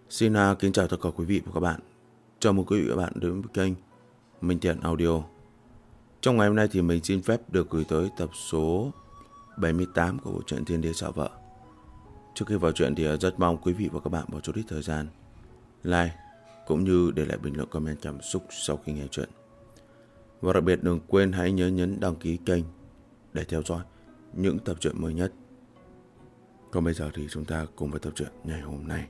Xin kính chào tất cả quý vị và các bạn. Chào mừng quý vị và các bạn đến với kênh Minh Thiện Audio. Trong ngày hôm nay thì mình xin phép được gửi tới tập số 78 của bộ truyện Thiên Đế Xảo Vợ. Trước khi vào truyện thì rất mong quý vị và các bạn bỏ chút ít thời gian like cũng như để lại bình luận comment cảm xúc sau khi nghe truyện. Và đặc biệt đừng quên hãy nhớ nhấn đăng ký kênh để theo dõi những tập truyện mới nhất. Còn bây giờ thì chúng ta cùng với tập truyện ngày hôm nay.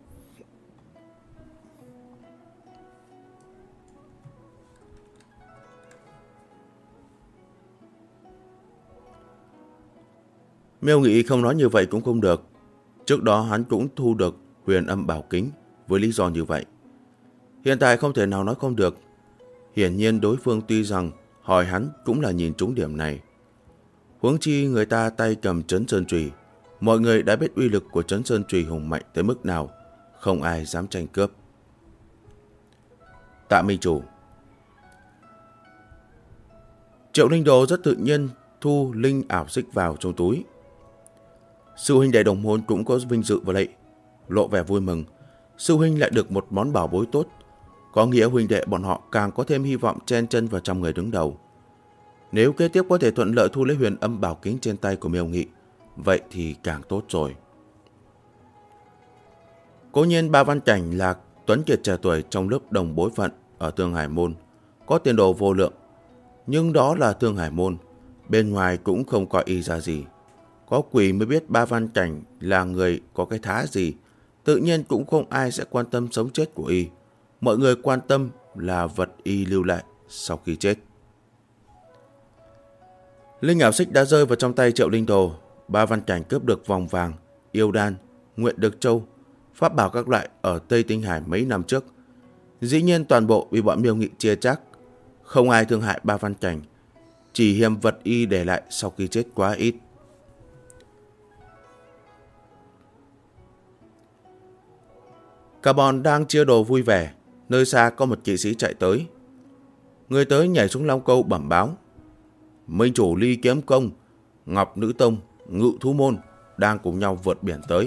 Miêu Nghị không nói như vậy cũng không được. Trước đó hắn cũng thu được huyền âm bảo kính với lý do như vậy. Hiện tại không thể nào nói không được. Hiển nhiên đối phương tuy rằng hỏi hắn cũng là nhìn trúng điểm này. Huống chi người ta tay cầm trấn sơn chùy, mọi người đã biết uy lực của trấn sơn chùy hùng mạnh tới mức nào, không ai dám tranh cướp. Tạ Minh Chủ. Triệu Linh Đồ rất tự nhiên thu linh ảo xích vào trong túi. Sư huynh đệ đồng môn cũng có vinh dự và lệ, lộ vẻ vui mừng. Sư huynh lại được một món bảo bối tốt, có nghĩa huynh đệ bọn họ càng có thêm hy vọng chen chân vào trong người đứng đầu. Nếu kế tiếp có thể thuận lợi thu lấy huyền âm bảo kính trên tay của Miêu Nghị, vậy thì càng tốt rồi. Cố nhiên Ba Văn Cảnh là tuấn kiệt trẻ tuổi trong lớp đồng bối phận ở Thương Hải Môn, có tiền đồ vô lượng, nhưng đó là Thương Hải Môn, bên ngoài cũng không coi y ra gì. Có quỷ mới biết Ba Văn Cảnh là người có cái thá gì, tự nhiên cũng không ai sẽ quan tâm sống chết của y. Mọi người quan tâm là vật y lưu lại sau khi chết. Linh ảo xích đã rơi vào trong tay Triệu Linh Đồ. Ba Văn Cảnh cướp được vòng vàng, yêu đan, nguyện được châu, pháp bảo các loại ở Tây Tinh Hải mấy năm trước. Dĩ nhiên toàn bộ bị bọn Miêu Nghị chia chắc. Không ai thương hại Ba Văn Cảnh, chỉ hiềm vật y để lại sau khi chết quá ít. Cả bọn đang chia đồ vui vẻ, nơi xa có một kỵ sĩ chạy tới. Người tới nhảy xuống long câu bẩm báo: Minh chủ Ly Kiếm Công, Ngọc Nữ Tông, Ngự Thú Môn đang cùng nhau vượt biển tới.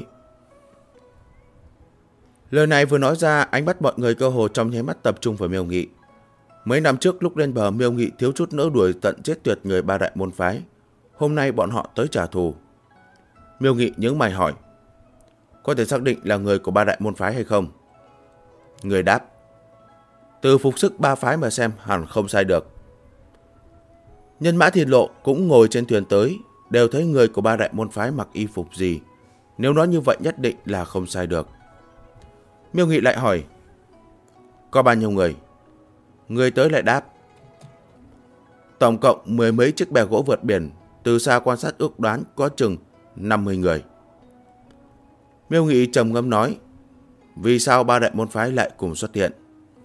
Lời này vừa nói ra, ánh mắt mọi người cơ hồ trong nháy mắt tập trung vào Miêu Nghị. Mấy năm trước lúc lên bờ, Miêu Nghị thiếu chút nữa đuổi tận chết tuyệt người Ba Đại Môn Phái. Hôm nay bọn họ tới trả thù. Miêu Nghị nhướng mày hỏi: Có thể xác định là người của Ba Đại Môn Phái hay không? Người đáp: Từ phục sức ba phái mà xem hẳn không sai được. Nhân mã Thiên Lộ cũng ngồi trên thuyền tới, đều thấy người của Ba Đại Môn Phái mặc y phục gì. Nếu nói như vậy nhất định là không sai được. Miêu Nghị lại hỏi: Có bao nhiêu người? Người tới lại đáp: Tổng cộng 10 mấy chiếc bè gỗ vượt biển, từ xa quan sát ước đoán có chừng 50 người. Miêu Nghị trầm ngâm nói: Vì sao Ba Đại Môn Phái lại cùng xuất hiện?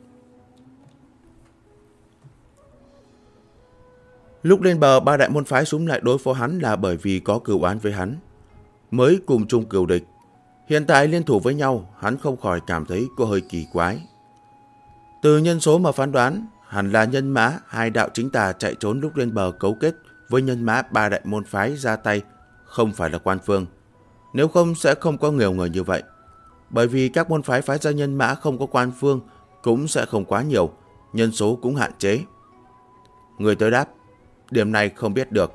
Lúc lên bờ, Ba Đại Môn Phái xúm lại đối phó hắn là bởi vì có cừu oán với hắn, mới cùng chung cừu địch. Hiện tại liên thủ với nhau, hắn không khỏi cảm thấy có hơi kỳ quái. Từ nhân số mà phán đoán, hẳn là nhân mã hai đạo chính tà chạy trốn lúc lên bờ cấu kết với nhân mã Ba Đại Môn Phái ra tay, không phải là Quan Phương. Nếu không sẽ không có nhiều người như vậy. Bởi vì các môn phái phái ra nhân mã không có Quan Phương cũng sẽ không quá nhiều, nhân số cũng hạn chế. Người tới đáp: Điểm này không biết được.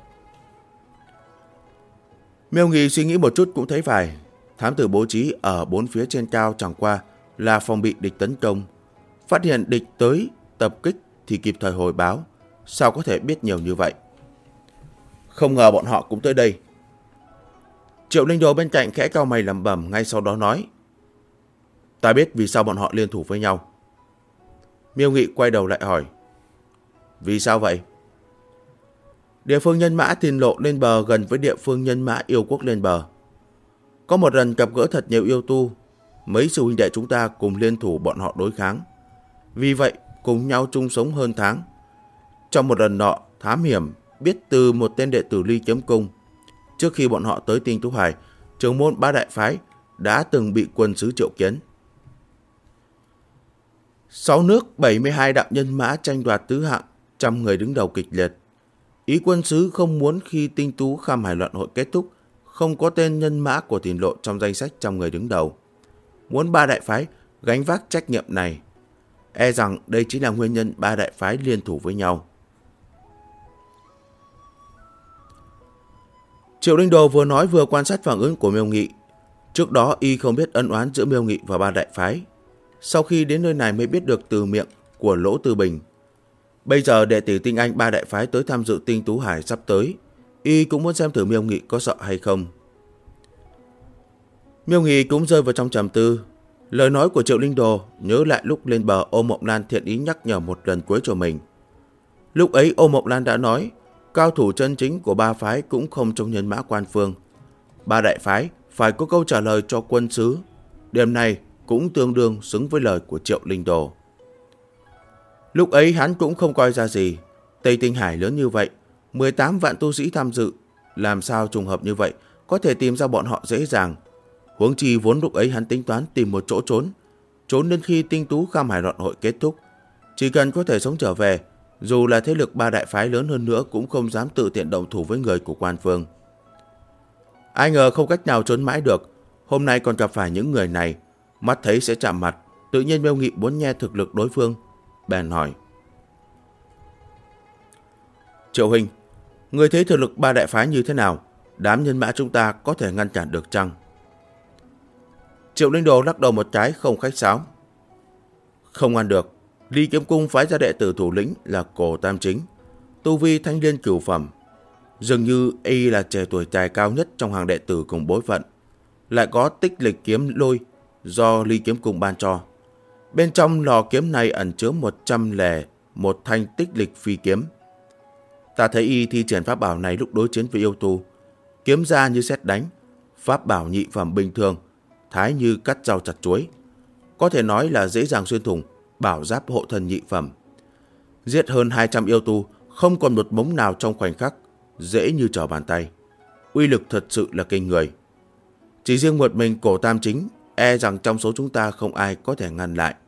Miêu Nghị suy nghĩ một chút cũng thấy phải. Thám tử bố trí ở bốn phía trên cao chẳng qua là phòng bị địch tấn công. Phát hiện địch tới tập kích thì kịp thời hồi báo. Sao có thể biết nhiều như vậy? Không ngờ bọn họ cũng tới đây. Triệu Linh Đồ bên cạnh khẽ cau mày lẩm bẩm, ngay sau đó nói: Ta biết vì sao bọn họ liên thủ với nhau. Miêu Nghị quay đầu lại hỏi: Vì sao vậy? Địa phương nhân mã Thiên Lộ lên bờ gần với địa phương nhân mã Yêu Quốc lên bờ. Có một lần gặp gỡ thật nhiều yêu tu, mấy sư huynh đệ chúng ta cùng liên thủ bọn họ đối kháng. Vì vậy cùng nhau chung sống hơn tháng. Trong một lần nọ thám hiểm biết từ một tên đệ tử Ly Kiếm Cung, trước khi bọn họ tới Tinh Tú Hải, trưởng môn Ba Đại Phái đã từng bị quân sứ triệu kiến. 6 nước 72 đạo nhân mã tranh đoạt tứ hạng, trăm người đứng đầu kịch liệt. Ý quân sứ không muốn khi Tinh Tú Kham Hải loạn hội kết thúc, không có tên nhân mã của Thiên Lộ trong danh sách trăm người đứng đầu. muốn ba đại phái gánh vác trách nhiệm này. E rằng đây chính là nguyên nhân ba đại phái liên thủ với nhau. Triệu Linh Đồ vừa nói vừa quan sát phản ứng của Miêu Nghị. Trước đó y không biết ân oán giữa Miêu Nghị và ba đại phái. Sau khi đến nơi này mới biết được từ miệng của Lỗ Tư Bình. Bây giờ đệ tử tinh anh ba đại phái tới tham dự Tinh Tú Hải sắp tới, y cũng muốn xem thử Miêu Nghị có sợ hay không. Miêu Nghị cũng rơi vào trong trầm tư. Lời nói của Triệu Linh Đồ nhớ lại lúc lên bờ, Ô Mộng Lan thiện ý nhắc nhở một lần cuối cho mình. Lúc ấy Ô Mộng Lan đã nói, cao thủ chân chính của ba phái cũng không trong nhân mã quan phương. Ba đại phái phải có câu trả lời cho quân sứ. Điểm này cũng tương đương xứng với lời của Triệu Linh Đồ. Lúc ấy hắn cũng không coi ra gì. Tây Tinh Hải lớn như vậy, 18 vạn tu sĩ tham dự, làm sao trùng hợp như vậy có thể tìm ra bọn họ dễ dàng. Huống chi vốn lúc ấy hắn tính toán tìm một chỗ trốn đến khi Tinh Tú Kham Hải Loạn Hội kết thúc. Chỉ cần có thể sống trở về, dù là thế lực ba đại phái lớn hơn nữa cũng không dám tự tiện động thủ với người của quan phương. Ai ngờ không cách nào trốn mãi được, hôm nay còn gặp phải những người này, mắt thấy sẽ chạm mặt, tự nhiên Miêu Nghị muốn nghe thực lực đối phương, bèn hỏi: Triệu huynh, người thấy thực lực ba đại phái như thế nào? Đám nhân mã chúng ta có thể ngăn cản được chăng? Triệu Linh Đồ lắc đầu một cái, không khách sáo: Không ngăn được. Ly Kiếm Cung phái ra đệ tử thủ lĩnh là Cổ Tam Chính, tu vi thanh liên cửu phẩm. Dường như y là trẻ tuổi tài cao nhất trong hàng đệ tử cùng bối phận, lại có tích lịch kiếm lôi do Ly Kiếm Cung ban cho. Bên trong lò kiếm này ẩn chứa 101 thanh tích lịch phi kiếm. Ta thấy y thi triển pháp bảo này lúc đối chiến với yêu tu, kiếm ra như sét đánh, pháp bảo nhị phẩm bình thường, thái như cắt rau chặt chuối, có thể nói là dễ dàng xuyên thủng bảo giáp hộ thân nhị phẩm. Giết hơn 200 yêu tu, không còn một mống nào trong khoảnh khắc, dễ như trở bàn tay. Uy lực thật sự là kinh người. Chỉ riêng một mình Cổ Tam Chính, e rằng trong số chúng ta không ai có thể ngăn lại.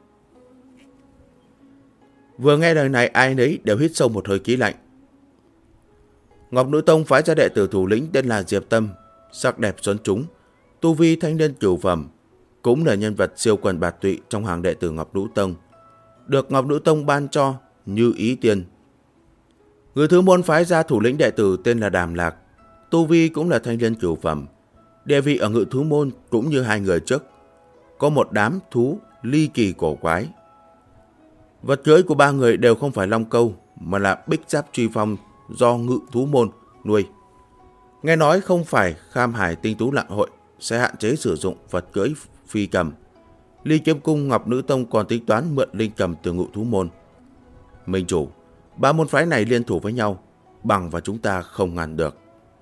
Vừa nghe lời này, ai nấy đều hít sâu một hơi khí lạnh. Ngọc Nữ Tông phái ra đệ tử thủ lĩnh tên là Diệp Tâm, sắc đẹp xuất chúng, tu vi thanh liên cửu phẩm, cũng là nhân vật siêu quần bạt tụy trong hàng đệ tử Ngọc Nữ Tông, được Ngọc Nữ Tông ban cho như ý tiền. Người thứ môn phái ra thủ lĩnh đệ tử tên là Đàm Lạc, tu vi cũng là thanh liên cửu phẩm, địa vị ở Ngự Thú môn cũng như hai người trước, có một đám thú ly kỳ cổ quái. Vật cưỡi của ba người đều không phải long câu, mà là bích giáp truy phong do Ngự Thú môn nuôi. Nghe nói không phải Kham Hải Tinh Tú Lạn Hội sẽ hạn chế sử dụng vật cưỡi phi cầm. Ly Kiếm Cung Ngọc Nữ Tông còn tính toán mượn linh cầm từ Ngự Thú môn. Minh chủ, ba môn phái này liên thủ với nhau, bằng và chúng ta không ngăn được.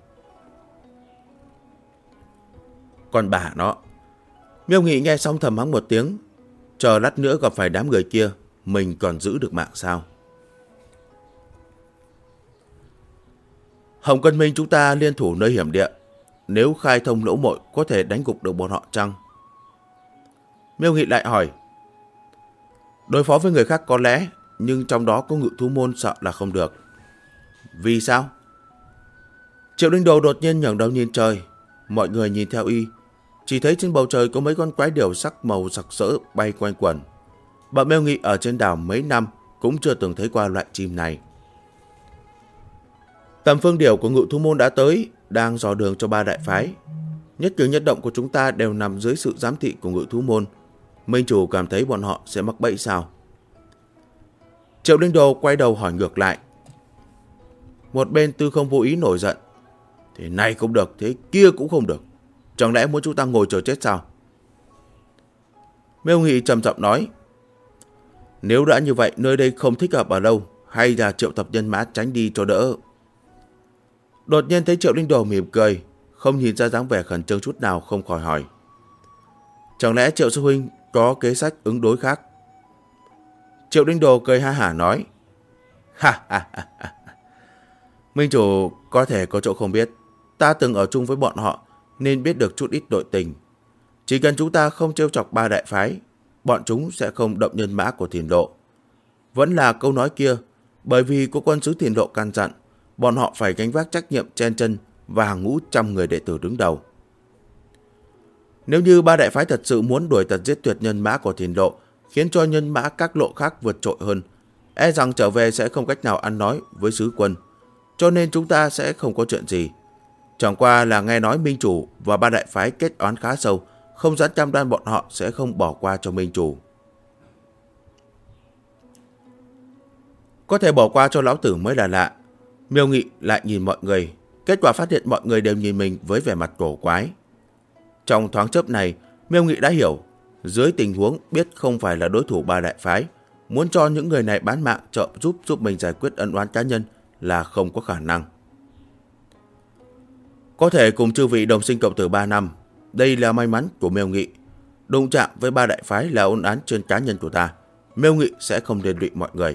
Còn bà nó. Miêu Nghị nghe xong thầm mắng một tiếng, chờ lát nữa gặp phải đám người kia, mình còn giữ được mạng sao? Hồng Cân Minh chúng ta liên thủ nơi hiểm địa, nếu khai thông lỗ mội có thể đánh gục được bọn họ chăng? Miêu Nghị lại hỏi. Đối phó với người khác có lẽ, nhưng trong đó có Ngự Thú môn sợ là không được. Vì sao? Triệu Linh Đồ đột nhiên ngẩng đầu nhìn trời. Mọi người nhìn theo y, chỉ thấy trên bầu trời có mấy con quái điểu sắc màu sặc sỡ bay quanh quẩn. Bọn Miêu Nghị ở trên đảo mấy năm cũng chưa từng thấy qua loại chim này. Tầm phương điểu của Ngự Thú môn đã tới, đang dò đường cho ba đại phái. Nhất cử nhất động của chúng ta đều nằm dưới sự giám thị của Ngự Thú môn. Minh chủ cảm thấy bọn họ sẽ mắc bẫy sao? Triệu Linh Đồ quay đầu hỏi ngược lại. Một bên Tư Không vô ý nổi giận. Thế này cũng được, thế kia cũng không được. Chẳng lẽ muốn chúng ta ngồi chờ chết sao? Miêu Nghị trầm giọng nói. Nếu đã như vậy, nơi đây không thích hợp ở lâu, hay là triệu tập nhân mã tránh đi cho đỡ. Đột nhiên thấy Triệu Linh Đồ mỉm cười, không nhìn ra dáng vẻ khẩn trương chút nào, không khỏi hỏi. Chẳng lẽ Triệu sư huynh có kế sách ứng đối khác? Triệu Linh Đồ cười ha hả nói. Ha ha ha ha. Minh chủ có thể có chỗ không biết. Ta từng ở chung với bọn họ nên biết được chút ít nội tình. Chỉ cần chúng ta không trêu chọc ba đại phái, bọn chúng sẽ không động nhân mã của Thiền Lộ. Vẫn là câu nói kia, bởi vì có quân sứ Thiền Lộ căn dặn, bọn họ phải gánh vác trách nhiệm chen chân và hàng ngũ trăm người đệ tử đứng đầu. Nếu như ba đại phái thật sự muốn đuổi tận giết tuyệt nhân mã của Thiền Lộ, khiến cho nhân mã các lộ khác vượt trội hơn, e rằng trở về sẽ không cách nào ăn nói với sứ quân, cho nên chúng ta sẽ không có chuyện gì. Chẳng qua là nghe nói minh chủ và ba đại phái kết oán khá sâu, không dám cam đoan bọn họ sẽ không bỏ qua cho minh chủ. Có thể bỏ qua cho lão tử mới là lạ. Miêu Nghị lại nhìn mọi người, kết quả phát hiện mọi người đều nhìn mình với vẻ mặt cổ quái. Trong thoáng chốc này, Miêu Nghị đã hiểu, dưới tình huống biết không phải là đối thủ ba đại phái, muốn cho những người này bán mạng trợ giúp mình giải quyết ân oán cá nhân là không có khả năng. Có thể cùng chư vị đồng sinh cộng tử 3 năm, đây là may mắn của Miêu Nghị. Đụng chạm với ba đại phái là ân oán trên cá nhân của ta, Miêu Nghị sẽ không liên lụy mọi người.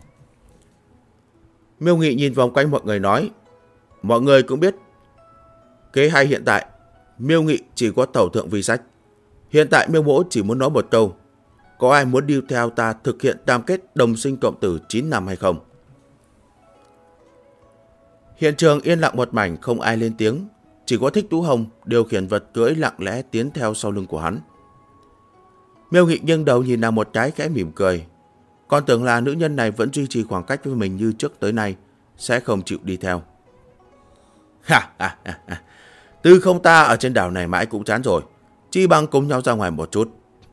Miêu Nghị nhìn vòng quanh mọi người nói, mọi người cũng biết kế hay hiện tại, Miêu Nghị chỉ có tẩu thượng vi sách. Hiện tại Miêu Mỗ chỉ muốn nói một câu, có ai muốn đi theo ta thực hiện cam kết đồng sinh cộng tử 9 năm hay không? Hiện trường yên lặng một mảnh, không ai lên tiếng, chỉ có Thích Tú Hồng điều khiển vật cưỡi lặng lẽ tiến theo sau lưng của hắn. Miêu Nghị nghiêng đầu nhìn nàng một cái khẽ mỉm cười, còn tưởng là nữ nhân này vẫn duy trì khoảng cách với mình như trước tới nay, sẽ không chịu đi theo. Tư không ta ở trên đảo này mãi cũng chán rồi, chi bằng cùng nhau ra ngoài một chút.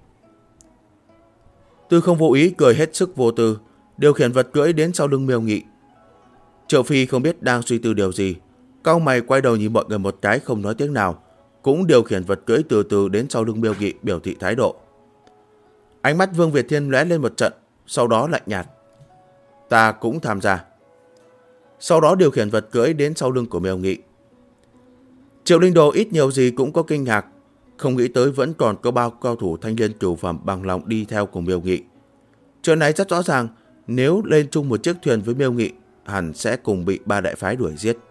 Tư không vô ý cười hết sức vô tư, điều khiển vật cưỡi đến sau lưng Miêu Nghị. Triệu Phi không biết đang suy tư điều gì, cau mày quay đầu nhìn mọi người một cái không nói tiếng nào, cũng điều khiển vật cưỡi từ từ đến sau lưng Miêu Nghị biểu thị thái độ. Ánh mắt Vương Việt Thiên lóe lên một trận, sau đó lạnh nhạt. Ta cũng tham gia. Sau đó điều khiển vật cưỡi đến sau lưng của Miêu Nghị. Triệu Linh Đồ ít nhiều gì cũng có kinh ngạc, không nghĩ tới vẫn còn có bao cao thủ thanh liên cửu phẩm bằng lòng đi theo cùng Miêu Nghị. Chuyện này rất rõ ràng, nếu lên chung một chiếc thuyền với Miêu Nghị, hẳn sẽ cùng bị ba đại phái đuổi giết.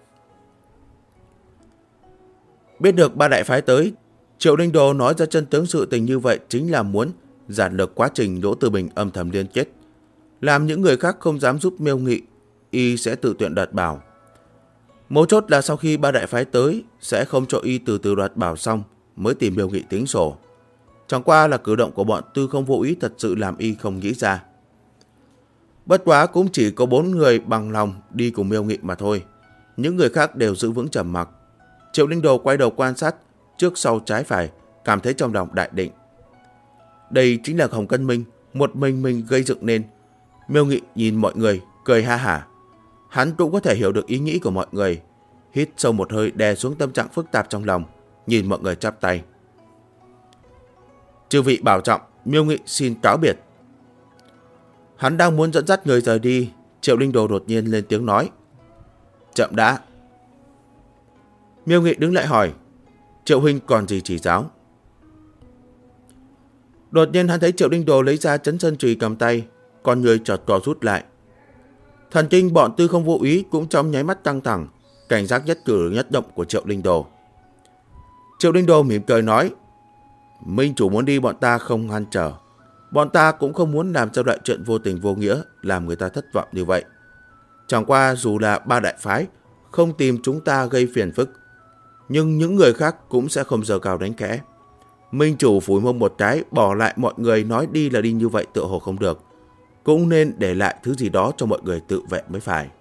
Biết được ba đại phái tới, Triệu Linh Đồ nói ra chân tướng sự tình như vậy chính là muốn giản lược quá trình Đỗ Tư Bình âm thầm liên kết, làm những người khác không dám giúp Miêu Nghị, y sẽ tự tuyển đoạt bảo. Mấu chốt là sau khi ba đại phái tới, sẽ không cho y từ từ đoạt bảo xong mới tìm Miêu Nghị tính sổ. Chẳng qua là cử động của bọn Tư không vô ý thật sự làm y không nghĩ ra. Bất quá cũng chỉ có 4 người bằng lòng đi cùng Miêu Nghị mà thôi. Những người khác đều giữ vững trầm mặc. Triệu Linh Đồ quay đầu quan sát trước sau trái phải, cảm thấy trong lòng đại định. Đây chính là Hồng Cân Minh, một mình gây dựng nên. Miêu Nghị nhìn mọi người, cười ha hả. Hắn cũng có thể hiểu được ý nghĩ của mọi người. Hít sâu một hơi đè xuống tâm trạng phức tạp trong lòng, nhìn mọi người chắp tay. Chư vị bảo trọng, Miêu Nghị xin cáo biệt. Hắn đang muốn dẫn dắt người rời đi, Triệu Linh Đồ đột nhiên lên tiếng nói. Chậm đã. Miêu Nghị đứng lại hỏi, Triệu huynh còn gì chỉ giáo? Đột nhiên hắn thấy Triệu Linh Đồ lấy ra Chấn Sơn Chùy cầm tay, con người chợt co rút lại. Thần kinh bọn Tư không vô ý cũng trong nháy mắt căng thẳng, cảnh giác nhất cử nhất động của Triệu Linh Đồ. Triệu Linh Đồ mỉm cười nói, minh chủ muốn đi bọn ta không ngăn trở, bọn ta cũng không muốn làm cho loại chuyện vô tình vô nghĩa làm người ta thất vọng như vậy. Chẳng qua dù là ba đại phái không tìm chúng ta gây phiền phức, nhưng những người khác cũng sẽ không giơ cao đánh khẽ. Minh chủ phủi mông một cái, bỏ lại mọi người nói đi là đi như vậy tựa hồ không được, cũng nên để lại thứ gì đó cho mọi người tự vệ mới phải.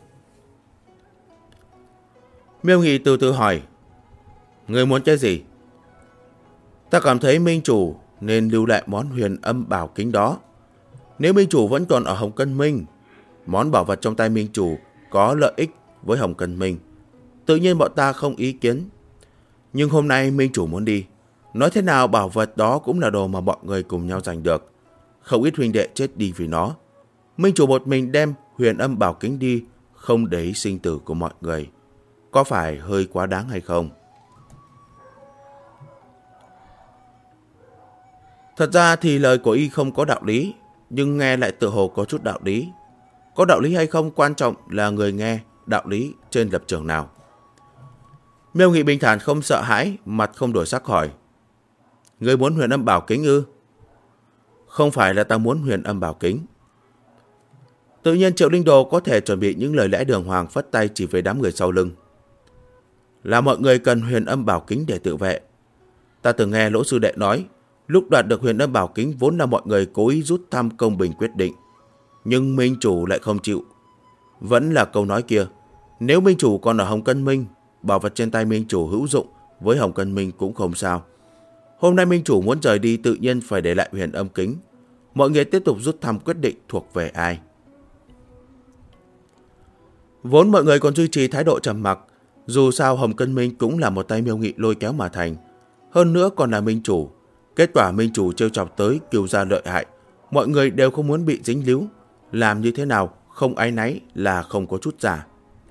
Miêu Nghị từ từ hỏi, người muốn cái gì? Ta cảm thấy minh chủ nên lưu lại món huyền âm bảo kính đó. Nếu minh chủ vẫn còn ở Hồng Cân Minh, món bảo vật trong tay minh chủ có lợi ích với Hồng Cân Minh, tự nhiên bọn ta không ý kiến. Nhưng hôm nay minh chủ muốn đi, nói thế nào bảo vật đó cũng là đồ mà mọi người cùng nhau giành được. Không ít huynh đệ chết đi vì nó. Minh chủ một mình đem huyền âm bảo kính đi, không để ý sinh tử của mọi người, có phải hơi quá đáng hay không? Thật ra thì lời của y không có đạo lý, nhưng nghe lại tựa hồ có chút đạo lý. Có đạo lý hay không quan trọng là người nghe đạo lý trên lập trường nào. Miêu Nghị bình thản không sợ hãi, mặt không đổi sắc hỏi, người muốn huyền âm bảo kính ư? Không phải là ta muốn huyền âm bảo kính. Tự nhiên Triệu Linh Đồ có thể chuẩn bị những lời lẽ đường hoàng, phất tay chỉ về đám người sau lưng. Là mọi người cần huyền âm bảo kính để tự vệ. Ta từng nghe Lỗ sư đệ nói, lúc đoạt được huyền âm bảo kính vốn là mọi người cố ý rút thăm công bình quyết định. Nhưng minh chủ lại không chịu. Vẫn là câu nói kia, nếu minh chủ còn ở Hồng Cân Minh, bảo vật trên tay minh chủ hữu dụng với Hồng Cân Minh cũng không sao. Hôm nay minh chủ muốn rời đi tự nhiên phải để lại huyền âm kính. Mọi người tiếp tục rút thăm quyết định thuộc về ai. Vốn mọi người còn duy trì thái độ trầm mặc, dù sao Hồng Cân Minh cũng là một tay Miêu Nghị lôi kéo mà thành, hơn nữa còn là minh chủ. Kết quả minh chủ trêu chọc tới Kiều gia lợi hại, mọi người đều không muốn bị dính líu, làm như thế nào không áy náy là không có chút giả.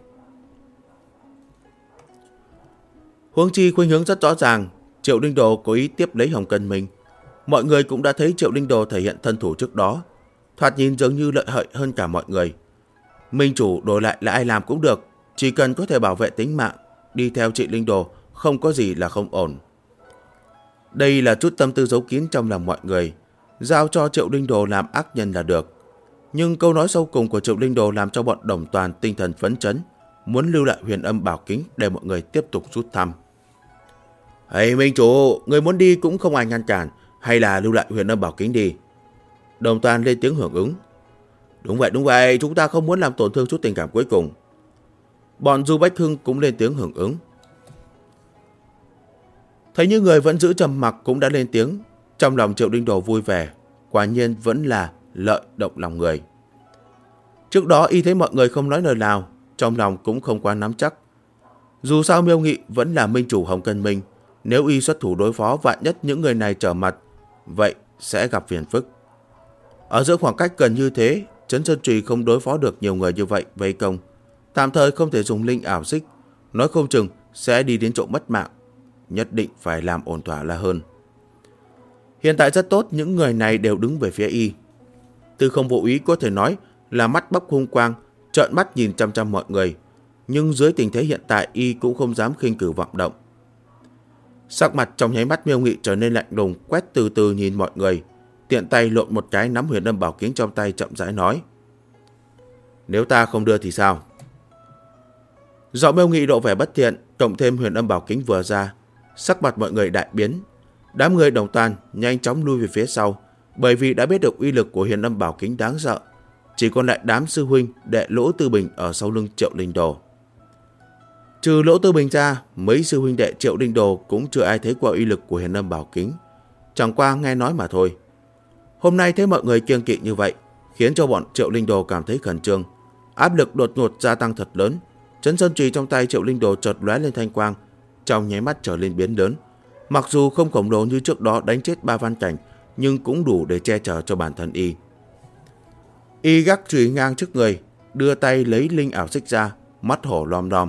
Huống chi khuynh hướng rất rõ ràng, Triệu Linh Đồ cố ý tiếp lấy Hồng Cân Minh. Mọi người cũng đã thấy Triệu Linh Đồ thể hiện thân thủ trước đó, thoạt nhìn dường như lợi hại hơn cả mọi người. Minh chủ đổi lại là ai làm cũng được, chỉ cần có thể bảo vệ tính mạng, đi theo Triệu Linh Đồ không có gì là không ổn. Đây là chút tâm tư giấu kín trong lòng mọi người, giao cho Triệu Linh Đồ làm ác nhân là được. Nhưng câu nói sau cùng của Triệu Linh Đồ làm cho bọn Đồng Toàn tinh thần phấn chấn, muốn lưu lại huyền âm bảo kính để mọi người tiếp tục rút thăm. Hey minh chủ, người muốn đi cũng không ai ngăn cản, hay là lưu lại huyền âm bảo kính đi. Đồng Toàn lên tiếng hưởng ứng. Đúng vậy, chúng ta không muốn làm tổn thương chút tình cảm cuối cùng. Bọn Du Bách Hưng cũng lên tiếng hưởng ứng. Thấy những người vẫn giữ trầm mặc cũng đã lên tiếng, trong lòng Triệu Linh Đồ vui vẻ, quả nhiên vẫn là lợi động lòng người. Trước đó y thấy mọi người không nói lời nào, trong lòng cũng không quá nắm chắc. Dù sao Miêu Nghị vẫn là minh chủ Hồng Cân Minh, nếu y xuất thủ đối phó vạn nhất những người này trở mặt, vậy sẽ gặp phiền phức. Ở giữa khoảng cách gần như thế, Trấn Sơn Trùy không đối phó được nhiều người như vậy vây công, tạm thời không thể dùng linh ảo xích, nói không chừng sẽ đi đến chỗ mất mạng, nhất định phải làm ổn thỏa là hơn. Hiện tại rất tốt, những người này đều đứng về phía y. Tư Không vô ý có thể nói là mắt bốc hung quang, trợn mắt nhìn chăm chăm mọi người, nhưng dưới tình thế hiện tại y cũng không dám khinh cử vọng động. Sắc mặt trong nháy mắt Miêu Nghị trở nên lạnh lùng, quét từ từ nhìn mọi người, tiện tay lộn một cái nắm huyền âm bảo kính trong tay chậm rãi nói: Nếu ta không đưa thì sao? Giọng Miêu Nghị độ vẻ bất thiện, cộng thêm huyền âm bảo kính vừa ra, sắc mặt mọi người đại biến. Đám người Đồng Toàn nhanh chóng lui về phía sau, bởi vì đã biết được uy lực của huyền âm bảo kính đáng sợ. Chỉ còn lại đám sư huynh đệ Lỗ Tư Bình ở sau lưng Triệu Linh Đồ. Trừ Lỗ Tư Bình ra, mấy sư huynh đệ Triệu Linh Đồ cũng chưa ai thấy qua uy lực của huyền âm bảo kính, chẳng qua nghe nói mà thôi. Hôm nay thấy mọi người kiêng kỵ như vậy, khiến cho bọn Triệu Linh Đồ cảm thấy khẩn trương, áp lực đột ngột gia tăng thật lớn. Trấn Sơn Trùy trong tay Triệu Linh Đồ chợt lóe lên thanh quang, trong nháy mắt trở lên biến lớn. Mặc dù không khổng lồ như trước đó đánh chết 3 văn cảnh, nhưng cũng đủ để che chở cho bản thân y. Y gác chùy ngang trước người, đưa tay lấy linh ảo xích ra, mắt hổ lom đom.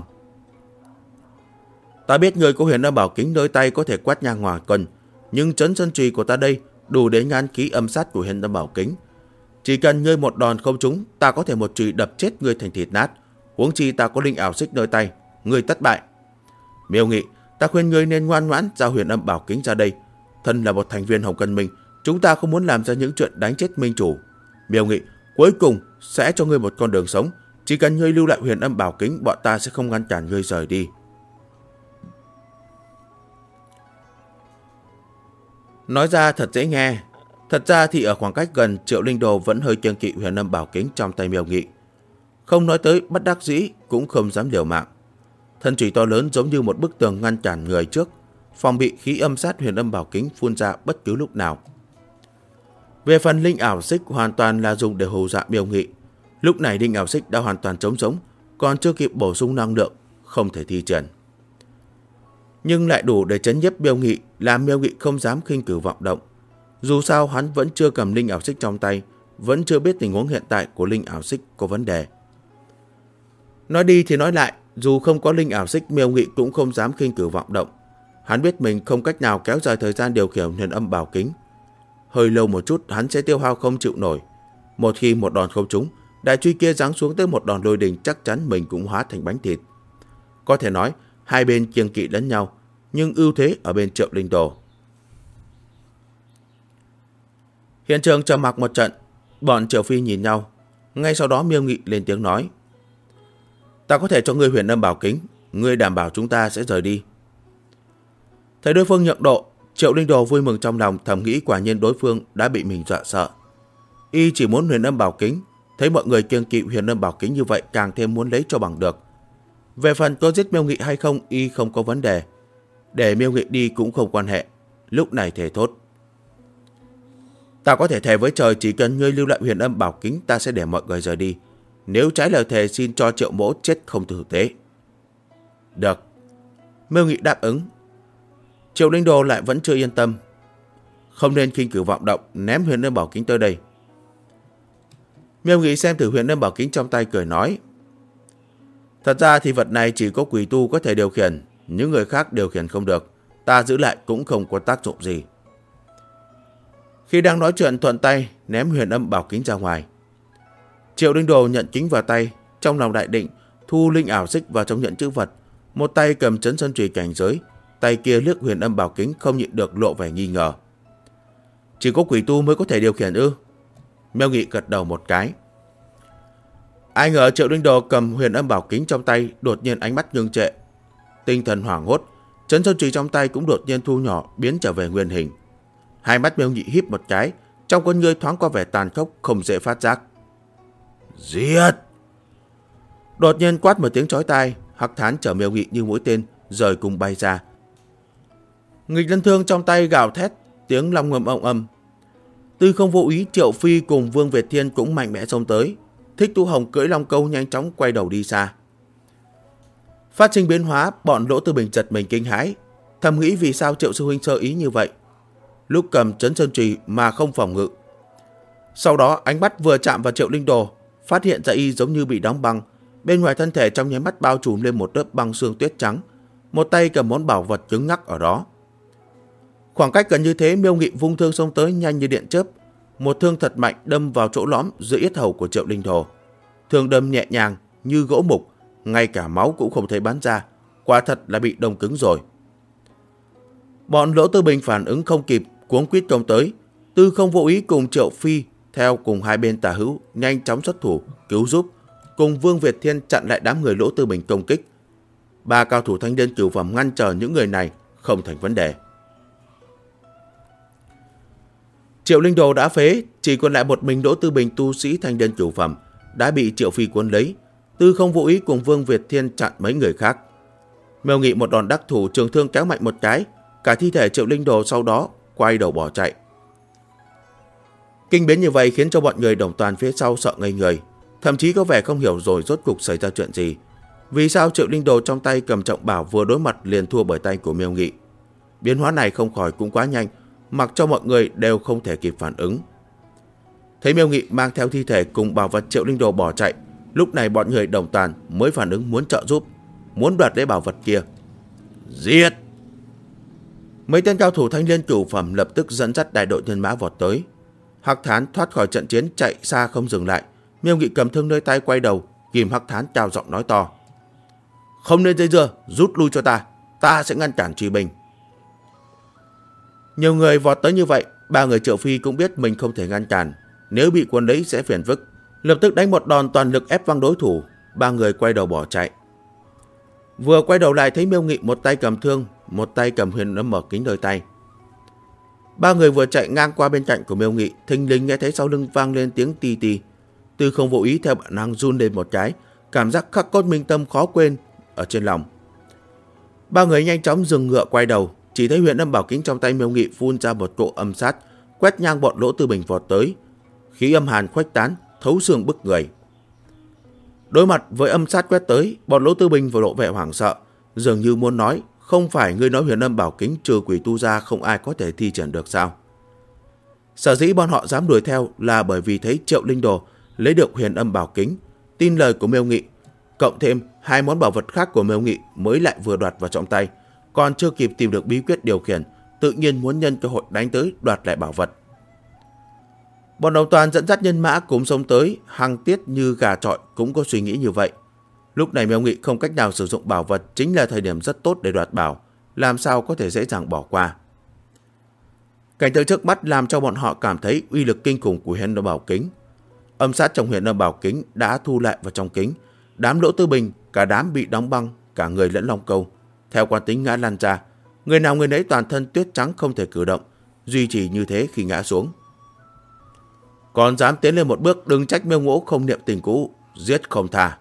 Ta biết người có huyền âm bảo kính nơi tay có thể quét ngang hòa cân, nhưng Trấn Sơn Trùy của ta đây đủ để ngăn khí âm sát của huyền âm bảo kính. Chỉ cần ngươi một đòn không trúng, ta có thể một chùy đập chết ngươi thành thịt nát. Huống chi ta có linh ảo xích nơi tay, ngươi thất bại. Miêu Nghị, ta khuyên ngươi nên ngoan ngoãn giao huyền âm bảo kính ra đây. Thân là một thành viên Hồng Cân Minh, chúng ta không muốn làm ra những chuyện đánh chết minh chủ. Miêu Nghị, cuối cùng sẽ cho ngươi một con đường sống. Chỉ cần ngươi lưu lại huyền âm bảo kính, bọn ta sẽ không ngăn cản ngươi rời đi. Nói ra thật dễ nghe, thật ra thì ở khoảng cách gần, Triệu Linh Đồ vẫn hơi kiêng kỵ huyền âm bảo kính trong tay Miêu Nghị. Không nói tới bất đắc dĩ, cũng không dám liều mạng. Thân chùy to lớn giống như một bức tường ngăn cản người trước, phòng bị khí âm sát huyền âm bảo kính phun ra bất cứ lúc nào. Về phần linh ảo xích hoàn toàn là dùng để hù dọa Miêu Nghị. Lúc này linh ảo xích đã hoàn toàn trống rỗng, còn chưa kịp bổ sung năng lượng, không thể thi triển. Nhưng lại đủ để chấn nhiếp Miêu Nghị, làm Miêu Nghị không dám khinh cử vọng động. Dù sao hắn vẫn chưa cầm linh ảo xích trong tay, vẫn chưa biết tình huống hiện tại của linh ảo xích có vấn đề. Nói đi thì nói lại, dù không có linh ảo xích, Miêu Nghị cũng không dám khinh cử vọng động. Hắn biết mình không cách nào kéo dài thời gian điều khiển huyền âm bảo kính. Hơi lâu một chút hắn sẽ tiêu hao không chịu nổi. Một khi một đòn không trúng, đại truy kia giáng xuống tới một đòn lôi đình, chắc chắn mình cũng hóa thành bánh thịt. Có thể nói hai bên kiêng kỵ lẫn nhau, nhưng ưu thế ở bên Triệu Linh Đồ. Hiện trường trầm mặc một trận, bọn Triệu Phi nhìn nhau. Ngay sau đó Miêu Nghị lên tiếng nói: Ta có thể cho ngươi huyền âm bảo kính, ngươi đảm bảo chúng ta sẽ rời đi. Thấy đối phương nhượng độ, Triệu Linh Đồ vui mừng trong lòng, thầm nghĩ quả nhiên đối phương đã bị mình dọa sợ. Y chỉ muốn huyền âm bảo kính, thấy mọi người kiêng kỵ huyền âm bảo kính như vậy càng thêm muốn lấy cho bằng được. Về phần có giết Miêu Nghị hay không, Y không có vấn đề. Để Miêu Nghị đi cũng không quan hệ. Lúc này thề thốt: ta có thể thề với trời, chỉ cần ngươi lưu lại huyền âm bảo kính, ta sẽ để mọi người rời đi. Nếu trái lời thề, xin cho Triệu mỗ chết không tử tế. Được. Miêu Nghị đáp ứng. Triệu Linh Đồ lại vẫn chưa yên tâm. Không nên khinh cử vọng động, ném huyền âm bảo kính tới đây. Miêu Nghị xem thử huyền âm bảo kính trong tay, cười nói: thật ra thì vật này chỉ có quỷ tu có thể điều khiển, những người khác điều khiển không được. Ta giữ lại cũng không có tác dụng gì. Khi đang nói chuyện, thuận tay ném huyền âm bảo kính ra ngoài. Triệu Linh Đồ nhận kính vào tay, trong lòng đại định, thu linh ảo xích vào trong nhận chữ vật, một tay cầm trấn sơn chùy cảnh giới, tay kia liếc huyền âm bảo kính, không nhịn được lộ vẻ nghi ngờ. Chỉ có quỷ tu mới có thể điều khiển ư? Miêu Nghị gật đầu một cái. Ai ngờ Triệu Linh Đồ cầm huyền âm bảo kính trong tay, đột nhiên ánh mắt ngưng trệ, tinh thần hoảng hốt, trấn sơn chùy trong tay cũng đột nhiên thu nhỏ, biến trở về nguyên hình. Hai mắt Miêu Nghị híp một cái, trong con ngươi thoáng qua vẻ tàn khốc không dễ phát giác. Giết! Đột nhiên quát một tiếng chói tai, hắc thán chở Miêu Nghị như mũi tên rời cùng bay ra. Nghịch lân thương trong tay gào thét, tiếng long ngâm ong âm. Tư Không Vô Ý, Triệu Phi cùng Vương Việt Thiên cũng mạnh mẽ xông tới. Thích Tu Hồng cưỡi long câu nhanh chóng quay đầu đi xa. Phát sinh biến hóa, bọn Lỗ Tư Bình giật mình kinh hãi, thầm nghĩ vì sao Triệu sư huynh sơ ý như vậy, lúc cầm trấn sơn chùy mà không phòng ngự. Sau đó ánh mắt vừa chạm vào Triệu Linh Đồ, phát hiện ra y giống như bị đóng băng, bên ngoài thân thể trong nháy mắt bao trùm lên một lớp băng xương tuyết trắng, một tay cầm món bảo vật cứng ngắc ở đó. Khoảng cách gần như thế, Miêu Nghị vung thương xông tới nhanh như điện chớp, một thương thật mạnh đâm vào chỗ lõm giữa yết hầu của Triệu Linh Đồ. Thương đâm nhẹ nhàng như gỗ mục, ngay cả máu cũng không thấy bắn ra, quả thật là bị đông cứng rồi. Bọn Lỗ Tư Bình phản ứng không kịp, cuống quýt công tới. Tư Không Vô Ý cùng Triệu Phi theo cùng hai bên tả hữu nhanh chóng xuất thủ cứu giúp, cùng Vương Việt Thiên chặn lại đám người Lỗ Tư Bình công kích. Ba cao thủ thanh niên cửu phẩm ngăn trở những người này không thành vấn đề. Triệu Linh Đồ đã phế, chỉ còn lại một mình Lỗ Tư Bình tu sĩ thanh niên cửu phẩm đã bị Triệu Phi cuốn lấy. Tư Không Vô Ý cùng Vương Việt Thiên chặn mấy người khác. Miêu Nghị một đòn đắc thủ, trường thương kéo mạnh một cái, cả thi thể Triệu Linh Đồ sau đó quay đầu bỏ chạy. Kinh biến như vậy khiến cho bọn người Đồng Toàn phía sau sợ ngây người, thậm chí có vẻ không hiểu rồi rốt cục xảy ra chuyện gì. Vì sao Triệu Linh Đồ trong tay cầm trọng bảo vừa đối mặt liền thua bởi tay của Miêu Nghị? Biến hóa này không khỏi cũng quá nhanh, mặc cho mọi người đều không thể kịp phản ứng. Thấy Miêu Nghị mang theo thi thể cùng bảo vật Triệu Linh Đồ bỏ chạy, lúc này bọn người Đồng Toàn mới phản ứng muốn trợ giúp, muốn đoạt lấy bảo vật kia. Giết! Mấy tên cao thủ thanh niên cửu phẩm lập tức dẫn dắt đại đội nhân mã vọt tới. Hắc Thán thoát khỏi trận chiến chạy xa không dừng lại. Miêu Nghị cầm thương nơi tay quay đầu, ghim Hắc Thán cao giọng nói to: không nên dây dưa, rút lui cho ta sẽ ngăn cản truy binh. Nhiều người vọt tới như vậy, ba người Triệu Phi cũng biết mình không thể ngăn cản, nếu bị quân lấy sẽ phiền phức, lập tức đánh một đòn toàn lực ép văng đối thủ. Ba người quay đầu bỏ chạy. Vừa quay đầu lại thấy Miêu Nghị một tay cầm thương, một tay cầm huyền âm mở kính nơi tay. Ba người vừa chạy ngang qua bên cạnh của Miêu Nghị, thình lình nghe thấy sau lưng vang lên tiếng ti ti. Tư Không Vô Ý theo bản năng run lên một cái, cảm giác khắc cốt minh tâm khó quên ở trên lòng. Ba người nhanh chóng dừng ngựa quay đầu, chỉ thấy huyền âm bảo kính trong tay Miêu Nghị phun ra một cỗ âm sát, quét ngang bọn Lỗ Tư Bình vọt tới. Khí âm hàn khuếch tán, thấu xương bức người. Đối mặt với âm sát quét tới, bọn Lỗ Tư Bình vừa lộ vẻ hoảng sợ, dường như muốn nói: không phải ngươi nói huyền âm bảo kính trừ quỷ tu ra không ai có thể thi triển được sao? Sở dĩ bọn họ dám đuổi theo là bởi vì thấy Triệu Linh Đồ lấy được huyền âm bảo kính, tin lời của Miêu Nghị, cộng thêm hai món bảo vật khác của Miêu Nghị mới lại vừa đoạt vào trong tay, còn chưa kịp tìm được bí quyết điều khiển, tự nhiên muốn nhân cơ hội đánh tới đoạt lại bảo vật. Bọn Đồng Toàn dẫn dắt nhân mã cùng xông tới, hăng tiết như gà trọi cũng có suy nghĩ như vậy. Lúc này Miêu Nghị không cách nào sử dụng bảo vật, chính là thời điểm rất tốt để đoạt bảo, làm sao có thể dễ dàng bỏ qua. Cảnh tượng trước mắt làm cho bọn họ cảm thấy uy lực kinh khủng của huyền âm bảo kính. Âm sát trong huyền âm bảo kính đã thu lại vào trong kính, đám Lỗ Tư Bình cả đám bị đóng băng, cả người lẫn long câu, theo quán tính ngã lăn ra, Người nào người nấy toàn thân tuyết trắng không thể cử động, duy trì như thế khi ngã xuống. Còn dám tiến lên một bước, đừng trách Miêu Ngũ không niệm tình cũ, giết không tha.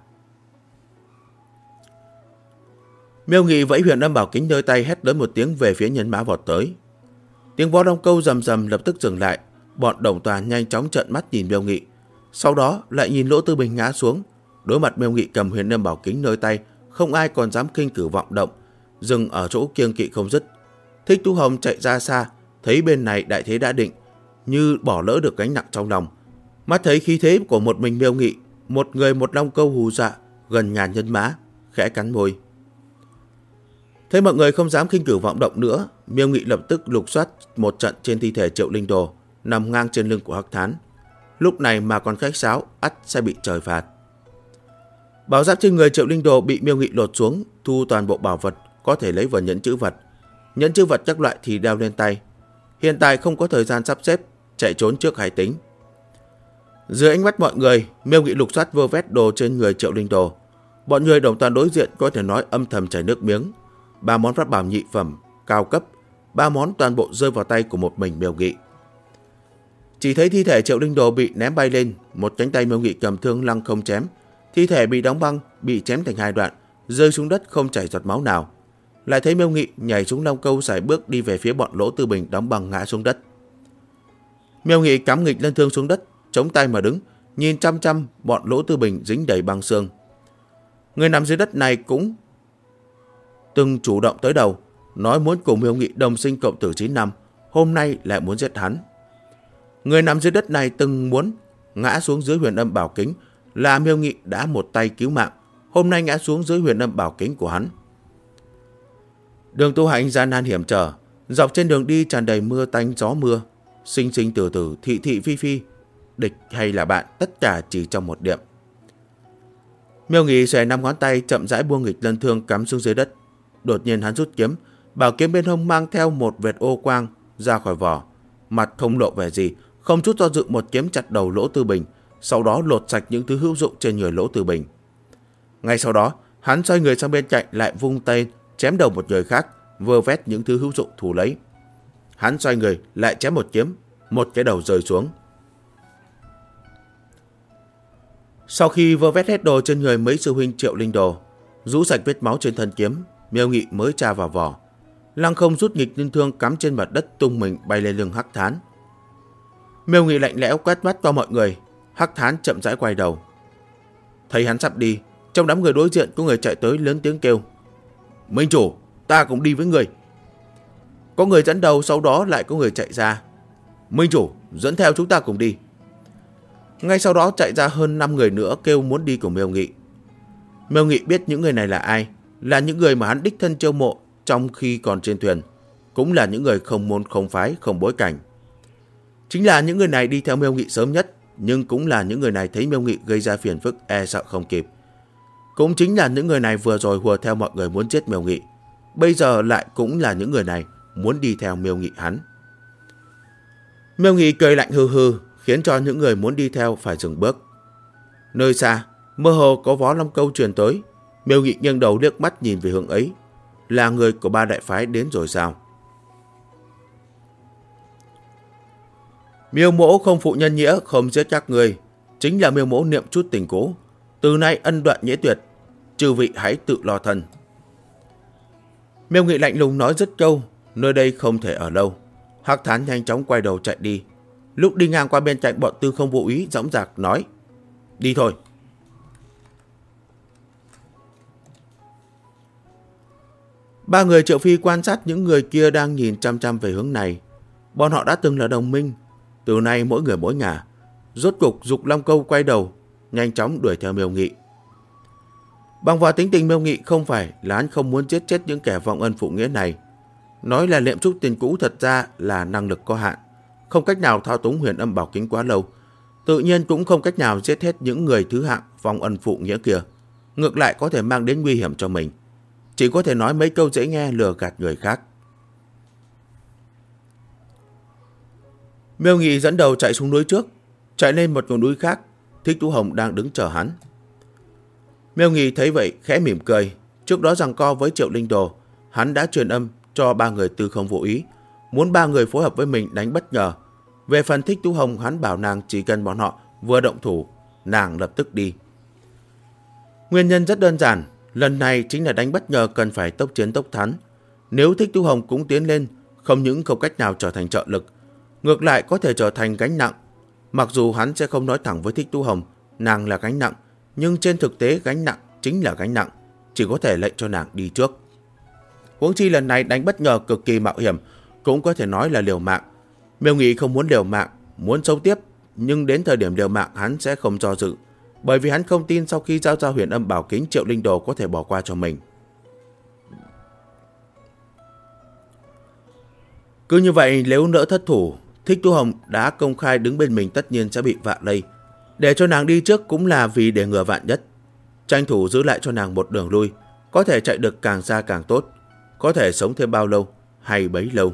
Miêu Nghị vẫy huyền âm bảo kính nơi tay, hét lớn một tiếng về phía nhân mã vọt tới. Tiếng vó đong câu rầm rầm lập tức dừng lại, bọn đồng toàn nhanh chóng trợn mắt nhìn Miêu Nghị, sau đó lại nhìn Lỗ Tư Bình ngã xuống. Đối mặt Miêu Nghị cầm huyền âm bảo kính nơi tay, không ai còn dám khinh cử vọng động, dừng ở chỗ kiêng kỵ không dứt. Thích Tú Hồng chạy ra xa, thấy bên này đại thế đã định, như bỏ lỡ được gánh nặng trong lòng. Mắt thấy khí thế của một mình Miêu Nghị, một người một long câu hù dọa gần ngàn nhân mã, khẽ cắn môi. Thấy mọi người không dám khinh cử vọng động nữa, Miêu Nghị lập tức lục soát một trận trên thi thể Triệu Linh Đồ nằm ngang trên lưng của Hắc Thán. Lúc này mà còn khách sáo, ắt sẽ bị trời phạt. Bảo giáp trên người Triệu Linh Đồ bị Miêu Nghị lột xuống, thu toàn bộ bảo vật có thể lấy vào nhẫn chữ vật. Nhẫn chữ vật các loại thì đeo lên tay. Hiện tại không có thời gian sắp xếp, chạy trốn trước hay tính. Dưới ánh mắt mọi người, Miêu Nghị lục soát vơ vét đồ trên người Triệu Linh Đồ. Bọn người đồng toàn đối diện có thể nói âm thầm chảy nước miếng. 3 món pháp bảo nhị phẩm, cao cấp, 3 món toàn bộ rơi vào tay của một mình Miêu Nghị. Chỉ thấy thi thể Triệu Linh Đồ bị ném bay lên, một cánh tay Miêu Nghị cầm thương lăng không chém. Thi thể bị đóng băng, bị chém thành 2 đoạn, rơi xuống đất không chảy giọt máu nào. Lại thấy Miêu Nghị nhảy xuống long câu sải bước đi về phía bọn Lỗ Tư Bình đóng băng ngã xuống đất. Miêu Nghị cắm nghịch lên thương xuống đất, chống tay mà đứng, nhìn chăm chăm bọn Lỗ Tư Bình dính đầy băng xương. Người nằm dưới đất này cũng từng chủ động tới đầu, nói muốn cùng Miêu Nghị đồng sinh cộng tử 9 năm, hôm nay lại muốn giết hắn. Người nằm dưới đất này từng muốn ngã xuống dưới huyền âm bảo kính, là Miêu Nghị đã một tay cứu mạng, hôm nay ngã xuống dưới huyền âm bảo kính của hắn. Đường tu hành gian nan hiểm trở, dọc trên đường đi tràn đầy mưa tanh gió mưa, sinh sinh tử tử, thị thị phi phi, địch hay là bạn, tất cả chỉ trong một niệm. Miêu Nghị xòe 5 ngón tay chậm rãi buông nghịch lân thương cắm xuống dưới đất. Đột nhiên hắn rút kiếm, bảo kiếm bên hông mang theo một vệt ô quang ra khỏi vỏ, mặt không lộ vẻ gì, không chút do dự một kiếm chặt đầu Lỗ Tư Bình, sau đó lột sạch những thứ hữu dụng trên người Lỗ Tư Bình. Ngay sau đó, hắn xoay người sang bên cạnh lại vung tay chém đầu một người khác, vơ vét những thứ hữu dụng thủ lấy. Hắn xoay người lại chém một kiếm, một cái đầu rơi xuống. Sau khi vơ vét hết đồ trên người mấy sư huynh Triệu Linh Đồ, rũ sạch vết máu trên thân kiếm, Miêu Nghị mới tra vào vỏ. Lăng không rút nghịch linh thương cắm trên mặt đất, tung mình bay lên lưng Hắc Thán. Miêu Nghị lạnh lẽo quét mắt qua mọi người. Hắc Thán chậm rãi quay đầu. Thấy hắn sắp đi, trong đám người đối diện có người chạy tới lớn tiếng kêu: Minh chủ, ta cũng đi với người. Có người dẫn đầu, sau đó lại có người chạy ra. Minh chủ, dẫn theo chúng ta cùng đi. Ngay sau đó chạy ra hơn 5 người nữa kêu muốn đi cùng Miêu Nghị. Miêu Nghị biết những người này là ai, là những người mà hắn đích thân chiêu mộ trong khi còn trên thuyền, cũng là những người không môn không phái không bối cảnh. Chính là những người này đi theo Miêu Nghị sớm nhất, nhưng cũng là những người này thấy Miêu Nghị gây ra phiền phức e sợ không kịp. Cũng chính là những người này vừa rồi hùa theo mọi người muốn giết Miêu Nghị, bây giờ lại cũng là những người này muốn đi theo Miêu Nghị hắn. Miêu Nghị cười lạnh hừ hừ, khiến cho những người muốn đi theo phải dừng bước. Nơi xa, mơ hồ có vó long câu truyền tới. Miêu Nghị nghiêng đầu liếc mắt nhìn về hướng ấy. Là người của 3 đại phái đến rồi sao? Miêu mỗ không phụ nhân nghĩa, không giết các người. Chính là miêu mỗ niệm chút tình cũ. Từ nay ân đoạn nghĩa tuyệt, chư vị hãy tự lo thân. Miêu Nghị lạnh lùng nói dứt câu, nơi đây không thể ở lâu. Hắc Thán nhanh chóng quay đầu chạy đi. Lúc đi ngang qua bên cạnh bọn Tư Không Vô Ý dõng dạc nói: Đi thôi. Ba người Triệu Phi quan sát những người kia đang nhìn chăm chăm về hướng này. Bọn họ đã từng là đồng minh, từ nay mỗi người mỗi ngả. Rốt cục Dục Long Câu quay đầu, nhanh chóng đuổi theo Miêu Nghị. Bằng vào tính tình Miêu Nghị không phải là hắn không muốn giết chết những kẻ vong ân phụ nghĩa này. Nói là liệm chút tiền cũ thật ra là năng lực có hạn, không cách nào thao túng huyền âm bảo kính quá lâu. Tự nhiên cũng không cách nào giết hết những người thứ hạng vong ân phụ nghĩa kia. Ngược lại có thể mang đến nguy hiểm cho mình. Chỉ có thể nói mấy câu dễ nghe lừa gạt người khác. Miêu Nghị dẫn đầu chạy xuống núi trước, chạy lên một ngọn núi khác. Thích Tú Hồng đang đứng chờ hắn. Miêu Nghị thấy vậy khẽ mỉm cười. Trước đó giằng co với Triệu Linh Đồ, hắn đã truyền âm cho ba người tư không vô ý, muốn ba người phối hợp với mình đánh bất ngờ. Về phần Thích Tú Hồng, hắn bảo nàng chỉ cần bọn họ vừa động thủ, nàng lập tức đi. Nguyên nhân rất đơn giản, lần này chính là đánh bất ngờ cần phải tốc chiến tốc thắng. Nếu Thích Tú Hồng cũng tiến lên, không những không cách nào trở thành trợ lực, ngược lại có thể trở thành gánh nặng. Mặc dù hắn sẽ không nói thẳng với Thích Tú Hồng nàng là gánh nặng, nhưng trên thực tế gánh nặng chính là gánh nặng, chỉ có thể lệnh cho nàng đi trước. Huống chi lần này đánh bất ngờ cực kỳ mạo hiểm, cũng có thể nói là liều mạng. Miêu Nghị không muốn liều mạng, muốn sống tiếp, nhưng đến thời điểm liều mạng hắn sẽ không do dự, bởi vì hắn không tin sau khi giao ra huyền âm bảo kính Triệu Linh Đồ có thể bỏ qua cho mình. Cứ như vậy, nếu nỡ thất thủ, Thích Tú Hồng đã công khai đứng bên mình tất nhiên sẽ bị vạ lây. Để cho nàng đi trước cũng là vì để ngừa vạn nhất, tranh thủ giữ lại cho nàng một đường lui, có thể chạy được càng xa càng tốt, có thể sống thêm bao lâu hay bấy lâu.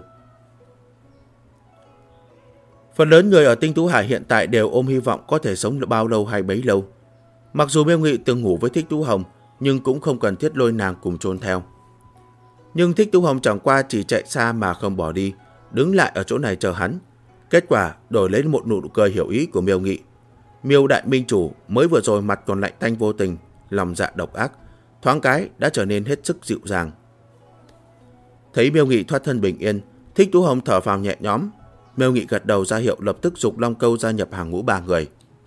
Phần lớn người ở Tinh Tú Hải hiện tại đều ôm hy vọng có thể sống bao lâu hay bấy lâu. Mặc dù Miêu Nghị từng ngủ với Thích Tú Hồng, nhưng cũng không cần thiết lôi nàng cùng chôn theo. Nhưng Thích Tú Hồng chẳng qua chỉ chạy xa mà không bỏ đi, đứng lại ở chỗ này chờ hắn. Kết quả đổi lấy một nụ cười hiểu ý của Miêu Nghị. Miêu đại minh chủ mới vừa rồi mặt còn lạnh tanh vô tình, lòng dạ độc ác, thoáng cái đã trở nên hết sức dịu dàng. Thấy Miêu Nghị thoát thân bình yên, Thích Tú Hồng thở phào nhẹ nhõm. Miêu Nghị gật đầu ra hiệu, lập tức giục Long Câu gia nhập hàng ngũ ba người.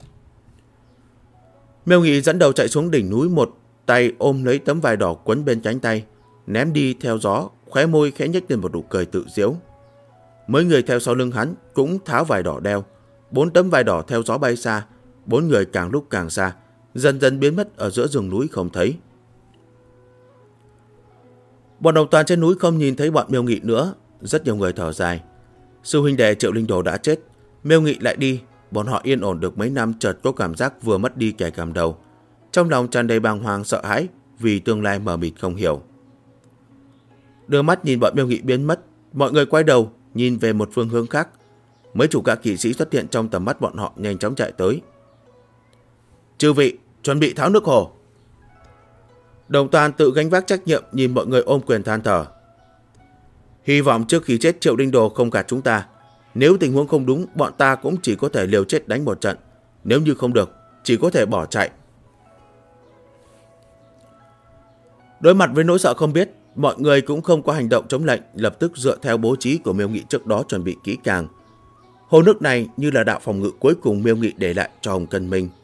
Miêu Nghị dẫn đầu chạy xuống đỉnh núi, một tay ôm lấy tấm vải đỏ quấn bên cánh tay, ném đi theo gió, khóe môi khẽ nhếch lên một nụ cười tự giễu. Mấy người theo sau lưng hắn cũng tháo vải đỏ đeo, 4 tấm vải đỏ theo gió bay xa, 4 người càng lúc càng xa, dần dần biến mất ở giữa rừng núi không thấy. Bọn đồng toàn trên núi không nhìn thấy bọn Miêu Nghị nữa, rất nhiều người thở dài. Sư huynh đệ Triệu Linh Đồ đã chết, Miêu Nghị lại đi, bọn họ yên ổn được mấy năm chợt có cảm giác vừa mất đi kẻ cầm đầu, trong lòng tràn đầy bàng hoàng sợ hãi vì tương lai mờ mịt không hiểu. Đưa mắt nhìn bọn Miêu Nghị biến mất, mọi người quay đầu nhìn về một phương hướng khác. Mấy chủ các kỵ sĩ xuất hiện trong tầm mắt bọn họ, nhanh chóng chạy tới. Chư vị, chuẩn bị tháo nước hồ. Đồng Toàn tự gánh vác trách nhiệm, nhìn mọi người ôm quyền than thở. Hy vọng trước khi chết Triệu Linh Đồ không gạt chúng ta. Nếu tình huống không đúng, bọn ta cũng chỉ có thể liều chết đánh một trận. Nếu như không được, chỉ có thể bỏ chạy. Đối mặt với nỗi sợ không biết, mọi người cũng không có hành động chống lệnh, lập tức dựa theo bố trí của Miêu Nghị trước đó chuẩn bị kỹ càng. Hồ nước này như là đạo phòng ngự cuối cùng Miêu Nghị để lại cho Hồng Cân Minh.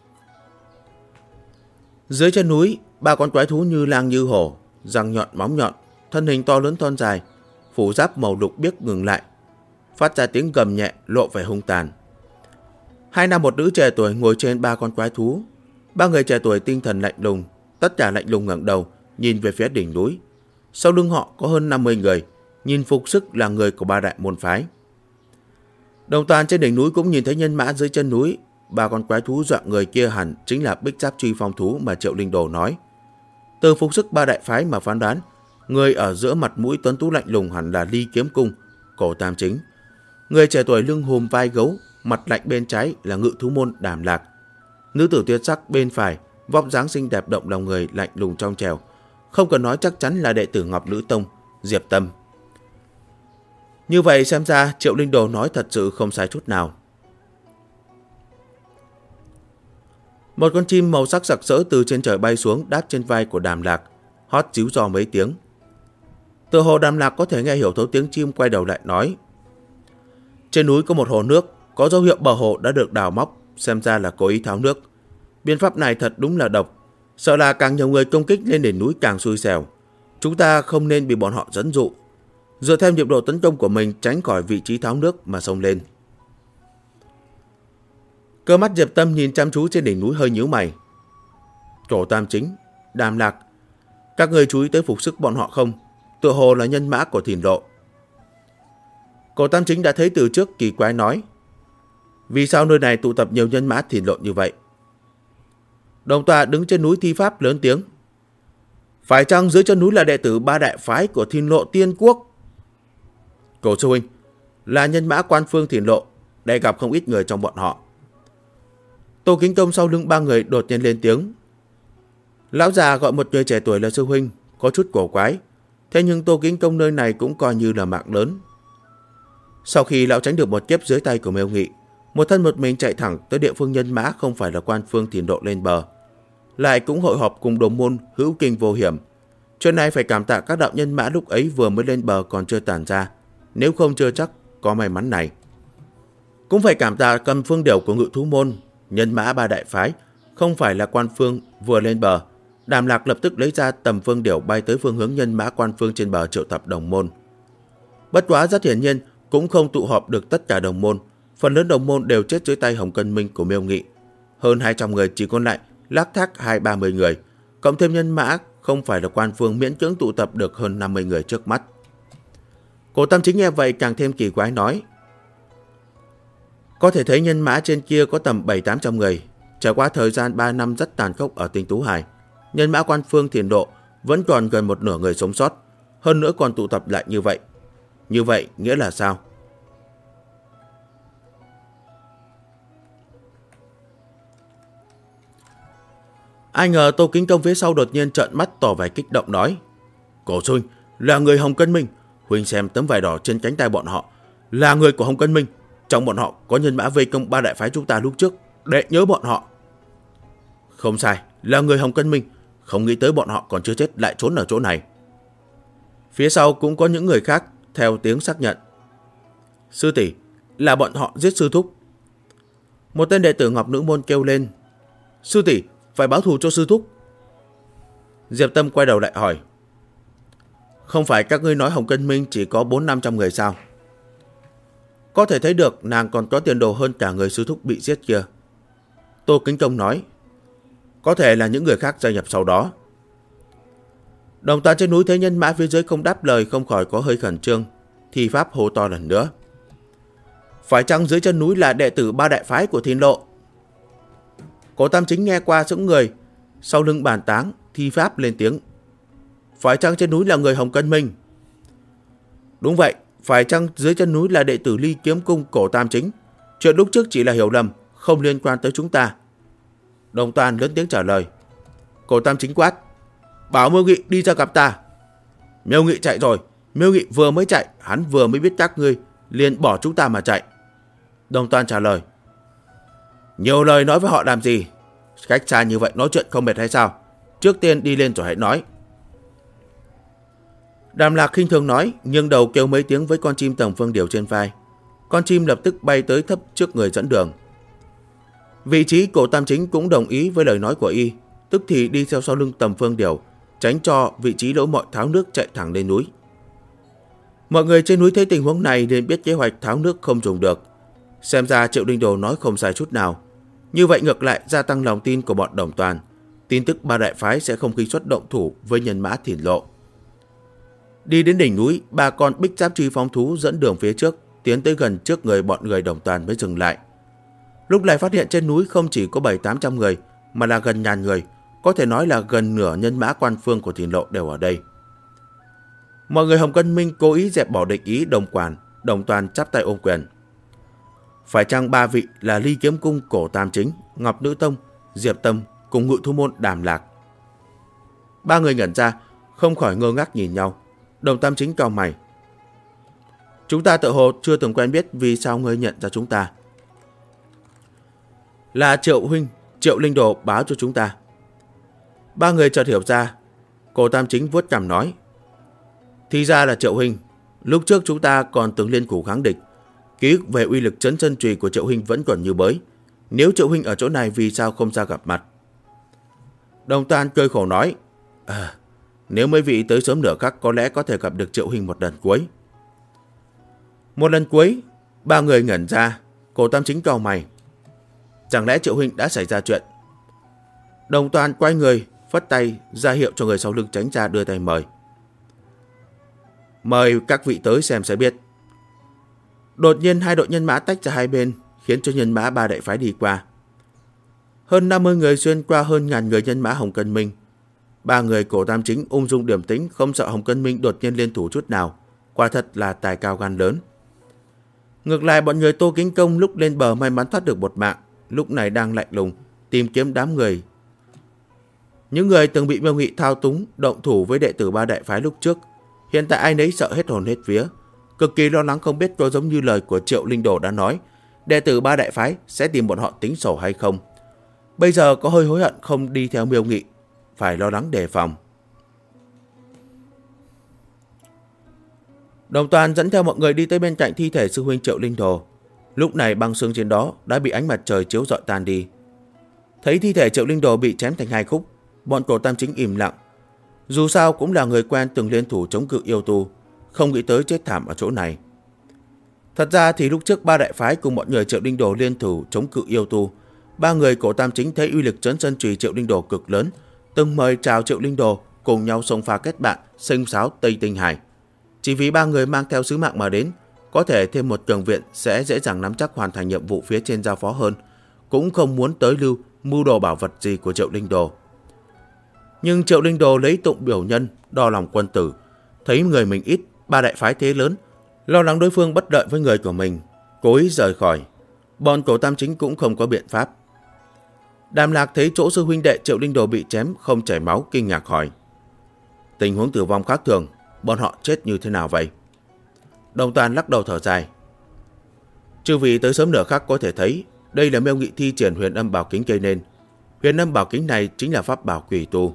Dưới chân núi, 3 con quái thú như lang như hổ, răng nhọn móng nhọn, thân hình to lớn thon dài, phủ giáp màu lục biếc ngừng lại, phát ra tiếng gầm nhẹ lộ vẻ hung tàn. 2 nam một nữ trẻ tuổi ngồi trên 3 con quái thú. 3 người trẻ tuổi tinh thần lạnh lùng, tất cả lạnh lùng ngẩng đầu nhìn về phía đỉnh núi. Sau lưng họ có hơn 50 người, nhìn phục sức là người của 3 đại môn phái. Đồng Toàn trên đỉnh núi cũng nhìn thấy nhân mã dưới chân núi. 3 con quái thú dọa người kia hẳn chính là bích giáp truy phong thú mà Triệu Linh Đồ nói. Từ phục sức 3 đại phái mà phán đoán, người ở giữa mặt mũi tuấn tú lạnh lùng hẳn là Ly Kiếm Cung, Cổ Tam Chính. Người trẻ tuổi lưng hùm vai gấu, mặt lạnh bên trái là Ngự Thú Môn Đàm Lạc. Nữ tử tuyệt sắc bên phải, vóc dáng xinh đẹp động lòng người, lạnh lùng trong trẻo, không cần nói chắc chắn là đệ tử Ngọc Nữ Tông, Diệp Tâm. Như vậy xem ra Triệu Linh Đồ nói thật sự không sai chút nào. Một con chim màu sắc sặc sỡ từ trên trời bay xuống, đáp trên vai của Đàm Lạc, hót díu dò mấy tiếng. Tựa hồ Đàm Lạc có thể nghe hiểu thấu tiếng chim, quay đầu lại nói: trên núi có một hồ nước, có dấu hiệu bờ hồ đã được đào móc, xem ra là cố ý tháo nước. Biện pháp này thật đúng là độc, sợ là càng nhiều người công kích lên đỉnh núi càng xui xẻo. Chúng ta không nên bị bọn họ dẫn dụ, dựa theo nhịp độ tấn công của mình tránh khỏi vị trí tháo nước mà xông lên. Cơ mắt Diệp Tâm nhìn chăm chú trên đỉnh núi hơi nhíu mày. Cổ Tam Chính, Đàm Lạc, các người chú ý tới phục sức bọn họ không? Tựa hồ là nhân mã của Thìn Lộ. Cổ Tam Chính đã thấy từ trước, kỳ quái nói: vì sao nơi này tụ tập nhiều nhân mã Thìn Lộ như vậy? Đồng Tòa đứng trên núi thi pháp lớn tiếng: phải chăng dưới chân núi là đệ tử 3 đại phái của Thìn Lộ Tiên Quốc? Cổ sư huynh, là nhân mã quan phương Thìn Lộ, đây gặp không ít người trong bọn họ. Tô Kính Công sau lưng 3 người đột nhiên lên tiếng. Lão già gọi một người trẻ tuổi là sư huynh, có chút cổ quái. Thế nhưng Tô Kính Công nơi này cũng coi như là mạng lớn. Sau khi lão tránh được một kiếp dưới tay của Miêu Nghị, một thân một mình chạy thẳng tới địa phương nhân mã không phải là Quan Phương Thiền Độ lên bờ, lại cũng hội họp cùng đồng môn hữu kinh vô hiểm. Chuyện này phải cảm tạ các đạo nhân mã lúc ấy vừa mới lên bờ còn chưa tản ra, nếu không chưa chắc có may mắn này. Cũng phải cảm tạ Cầm Phương Điểu của Ngự Thú Môn, nhân mã ba đại phái, không phải là Quan Phương vừa lên bờ. Đàm Lạc lập tức lấy ra Tầm Phương Điểu bay tới phương hướng nhân mã Quan Phương trên bờ triệu tập đồng môn. Bất quá rất hiển nhiên cũng không tụ họp được tất cả đồng môn, phần lớn đồng môn đều chết dưới tay Hồng Cân Minh của Miêu Nghị. Hơn 200 người chỉ còn lại lác thác 20-30 người, cộng thêm nhân mã không phải là Quan Phương miễn cưỡng tụ tập được hơn 50 người trước mắt. Cổ Tam Chính nghe vậy càng thêm kỳ quái nói: có thể thấy nhân mã trên kia có tầm 700-800 người. Trải qua thời gian 3 năm rất tàn khốc ở Tinh Tú Hải, nhân mã Quan Phương Thiền Độ vẫn còn gần một nửa người sống sót, hơn nữa còn tụ tập lại như vậy. Như vậy nghĩa là sao? Ai ngờ Tô Kính Công phía sau đột nhiên trợn mắt tỏ vẻ kích động nói: Cổ Huynh là người Hồng Cân Minh, Huynh xem tấm vải đỏ trên cánh tay bọn họ, là người của Hồng Cân Minh. Trong bọn họ có nhân mã vây công ba đại phái chúng ta lúc trước, đệ nhớ bọn họ. Không sai, là người Hồng Cân Minh, không nghĩ tới bọn họ còn chưa chết lại trốn ở chỗ này. Phía sau cũng có những người khác theo tiếng xác nhận: sư tỷ, là bọn họ giết sư thúc. Một tên đệ tử Ngọc Nữ Môn kêu lên: sư tỷ, phải báo thù cho sư thúc. Diệp Tâm quay đầu lại hỏi: không phải các ngươi nói Hồng Cân Minh chỉ có 400-500 người sao? Có thể thấy được nàng còn có tiền đồ hơn cả người sư thúc bị giết kia. Tô Kính Công nói: có thể là những người khác gia nhập sau đó. Đồng Toàn trên núi thấy nhân mã phía dưới không đáp lời, không khỏi có hơi khẩn trương, thì pháp hô to lần nữa: phải chăng dưới chân núi là đệ tử ba đại phái của Thiên Lộ? Cổ Tam Chính nghe qua sững người, sau lưng bàn táng thi pháp lên tiếng: phải chăng trên núi là người Hồng Cân Minh? Đúng vậy, phải chăng dưới chân núi là đệ tử Ly Kiếm Cung Cổ Tam Chính? Chuyện lúc trước chỉ là hiểu lầm, không liên quan tới chúng ta. Đồng Toàn lớn tiếng trả lời. Cổ Tam Chính quát: bảo Miêu Nghị đi ra gặp ta. Miêu Nghị chạy rồi. Miêu Nghị vừa mới chạy, hắn vừa mới biết các ngươi, liền bỏ chúng ta mà chạy. Đồng Toàn trả lời: nhiều lời nói với họ làm gì? Cách xa như vậy nói chuyện không mệt hay sao? Trước tiên đi lên rồi hãy nói. Đàm Lạc khinh thường nói, nhưng đầu kêu mấy tiếng với con chim Tầm Phương Điểu trên vai. Con chim lập tức bay tới thấp trước người dẫn đường. Vị trí Cổ Tam Chính cũng đồng ý với lời nói của y, tức thì đi theo sau lưng Tầm Phương Điểu, tránh cho vị trí lỗ mọi tháo nước chạy thẳng lên núi. Mọi người trên núi thấy tình huống này nên biết kế hoạch tháo nước không dùng được. Xem ra Triệu Linh Đồ nói không sai chút nào. Như vậy ngược lại gia tăng lòng tin của bọn Đồng Toàn. Tin tức ba đại phái sẽ không khinh suất động thủ với nhân mã Thiền Lộ. Đi đến đỉnh núi, ba con bích giáp truy phong thú dẫn đường phía trước, tiến tới gần trước người bọn người Đồng Toàn mới dừng lại. Lúc này phát hiện trên núi không chỉ có 700-800 người, mà là gần ngàn người, có thể nói là gần nửa nhân mã Quan Phương của Thiền Lộ đều ở đây. Mọi người Hồng Cân Minh cố ý dẹp bỏ địch ý Đồng Toàn chắp tay ôm quyền. Phải chăng ba vị là Ly Kiếm Cung Cổ Tam Chính, Ngọc Nữ Tông, Diệp Tâm cùng Ngự Thú Môn Đàm Lạc? Ba người ngẩn ra, không khỏi ngơ ngác nhìn nhau. Đồng Tam Chính cau mày. Chúng ta tự hồ chưa từng quen biết, vì sao ngươi nhận ra chúng ta? Là Triệu huynh, Triệu Linh Đồ báo cho chúng ta. Ba người chợt hiểu ra. Cổ Tam Chính vuốt cằm nói: thì ra là Triệu huynh. Lúc trước chúng ta còn từng liên thủ kháng địch, ký ức về uy lực trấn chân chùy của Triệu huynh vẫn còn như mới. Nếu Triệu huynh ở chỗ này, vì sao không ra gặp mặt? Đồng Toàn cười khổ nói: nếu mấy vị tới sớm nửa khắc, có lẽ có thể gặp được Triệu huynh một lần cuối. Một lần cuối? Ba người ngẩn ra. Cổ Tam Chính cau mày. Chẳng lẽ Triệu huynh đã xảy ra chuyện? Đồng Toàn quay người, phất tay ra hiệu cho người sau lưng tránh ra, đưa tay mời. Mời các vị tới xem sẽ biết. Đột nhiên hai đội nhân mã tách ra hai bên, khiến cho nhân mã ba đại phái đi qua. Hơn 50 người xuyên qua hơn ngàn người nhân mã Hồng Cân Minh. Ba người Cổ Tam Chính ung dung điềm tĩnh, không sợ Hồng Cân Minh đột nhiên liên thủ chút nào. Quả thật là tài cao gan lớn. Ngược lại bọn người Tô Kính Công lúc lên bờ may mắn thoát được một mạng, lúc này đang lạnh lùng tìm kiếm đám người. Những người từng bị Miêu Nghị thao túng động thủ với đệ tử ba đại phái lúc trước, Hiện tại ai nấy sợ hết hồn hết vía, cực kỳ lo lắng không biết có giống như lời của Triệu Linh Đồ đã nói, đệ tử ba đại phái sẽ tìm bọn họ tính sổ hay không. Bây giờ có hơi hối hận không đi theo Miêu Nghị, phải lo lắng đề phòng. Đồng Toàn dẫn theo mọi người đi tới bên cạnh thi thể sư huynh Triệu Linh Đồ. Lúc này băng xương trên đó đã bị ánh mặt trời chiếu rọi tan đi. Thấy thi thể Triệu Linh Đồ bị chém thành hai khúc, bọn Cổ Tam Chính im lặng. Dù sao cũng là người quen từng liên thủ chống cự yêu tu, không nghĩ tới chết thảm ở chỗ này. Thật ra thì lúc trước ba đại phái cùng mọi người Triệu Linh Đồ liên thủ chống cự yêu tu, ba người Cổ Tam Chính thấy uy lực trấn sơn chùy Triệu Linh Đồ cực lớn, từng mời chào Triệu Linh Đồ cùng nhau xông pha kết bạn sinh sáo Tây Tinh Hải. Chỉ vì ba người mang theo sứ mạng mà đến, có thể thêm một cường viện sẽ dễ dàng nắm chắc hoàn thành nhiệm vụ phía trên giao phó hơn, cũng không muốn tới lưu mưu đồ bảo vật gì của Triệu Linh Đồ. Nhưng Triệu Linh Đồ lấy tụng biểu nhân, đo lòng quân tử, thấy người mình ít, ba đại phái thế lớn, lo lắng đối phương bất đợi với người của mình, cố ý rời khỏi. Bọn Cổ Tam Chính cũng không có biện pháp. Đàm Lạc thấy chỗ sư huynh đệ Triệu Linh Đồ bị chém không chảy máu, kinh ngạc hỏi: tình huống tử vong khác thường, bọn họ chết như thế nào vậy? Đồng Toàn lắc đầu thở dài: chư vị tới sớm nửa khắc có thể thấy, đây là Miêu Nghị thi triển huyền âm bảo kính gây nên. Huyền âm bảo kính này chính là pháp bảo quỷ tu.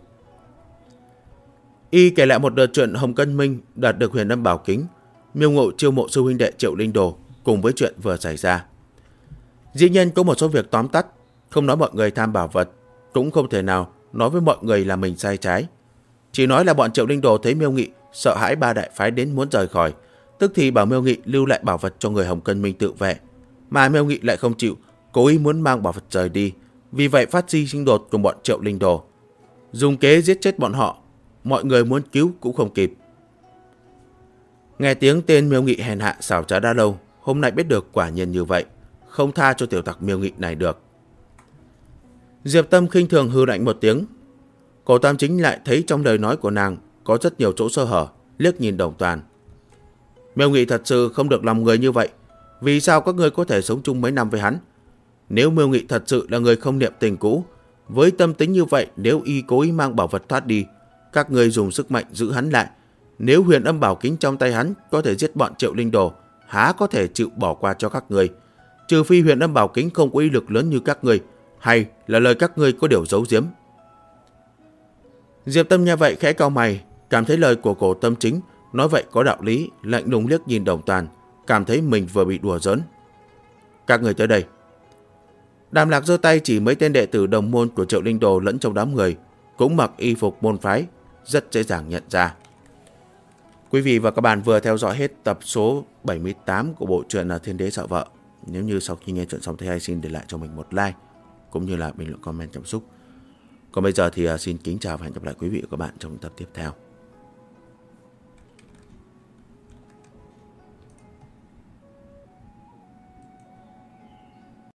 Y kể lại một đợt chuyện Hồng Cân Minh đạt được huyền âm bảo kính, Miêu Ngộ chiêu mộ sư huynh đệ Triệu Linh Đồ cùng với chuyện vừa xảy ra. Dĩ nhiên có một số việc tóm tắt, không nói mọi người tham bảo vật, cũng không thể nào nói với mọi người là mình sai trái. Chỉ nói là bọn Triệu Linh Đồ thấy Miêu Nghị sợ hãi ba đại phái đến muốn rời khỏi, tức thì bảo Miêu Nghị lưu lại bảo vật cho người Hồng Cân Minh tự vệ, mà Miêu Nghị lại không chịu, cố ý muốn mang bảo vật rời đi. Vì vậy phát sinh xung đột cùng bọn Triệu Linh Đồ, dùng kế giết chết bọn họ, mọi người muốn cứu cũng không kịp. Nghe tiếng tên Miêu Nghị hèn hạ xảo trá đã lâu, hôm nay biết được quả nhiên như vậy, không tha cho tiểu tặc Miêu Nghị này được. Diệp Tâm khinh thường hừ lạnh một tiếng. Cổ Tam Chính lại thấy trong lời nói của nàng có rất nhiều chỗ sơ hở, liếc nhìn Đồng Toàn. Miêu Nghị thật sự không được lòng người như vậy, vì sao các ngươi có thể sống chung mấy năm với hắn? Nếu Miêu Nghị thật sự là người không niệm tình cũ, với tâm tính như vậy, nếu y cố ý mang bảo vật thoát đi, các ngươi dùng sức mạnh giữ hắn lại. Nếu huyền âm bảo kính trong tay hắn có thể giết bọn Triệu Linh Đồ, há có thể chịu bỏ qua cho các ngươi? Trừ phi huyền âm bảo kính không có uy lực lớn như các ngươi, hay là lời các ngươi có điều giấu giếm. Diệp Tâm nghe vậy khẽ cau mày, cảm thấy lời của Cổ Tâm Chính nói vậy có đạo lý, lạnh lùng liếc nhìn Đồng Toàn, cảm thấy mình vừa bị đùa giỡn. Các người tới đây. Đàm Lạc giơ tay chỉ mấy tên đệ tử đồng môn của Triệu Linh Đồ lẫn trong đám người, cũng mặc y phục môn phái, rất dễ dàng nhận ra. Quý vị và các bạn vừa theo dõi hết tập số 78 của bộ truyện là Thiên Đế Sợ Vợ. Nếu như sau khi nghe chuyện xong thấy hay, xin để lại cho mình một like cũng như là bình luận comment cảm xúc. Còn bây giờ thì xin kính chào và hẹn gặp lại quý vị và các bạn trong tập tiếp theo.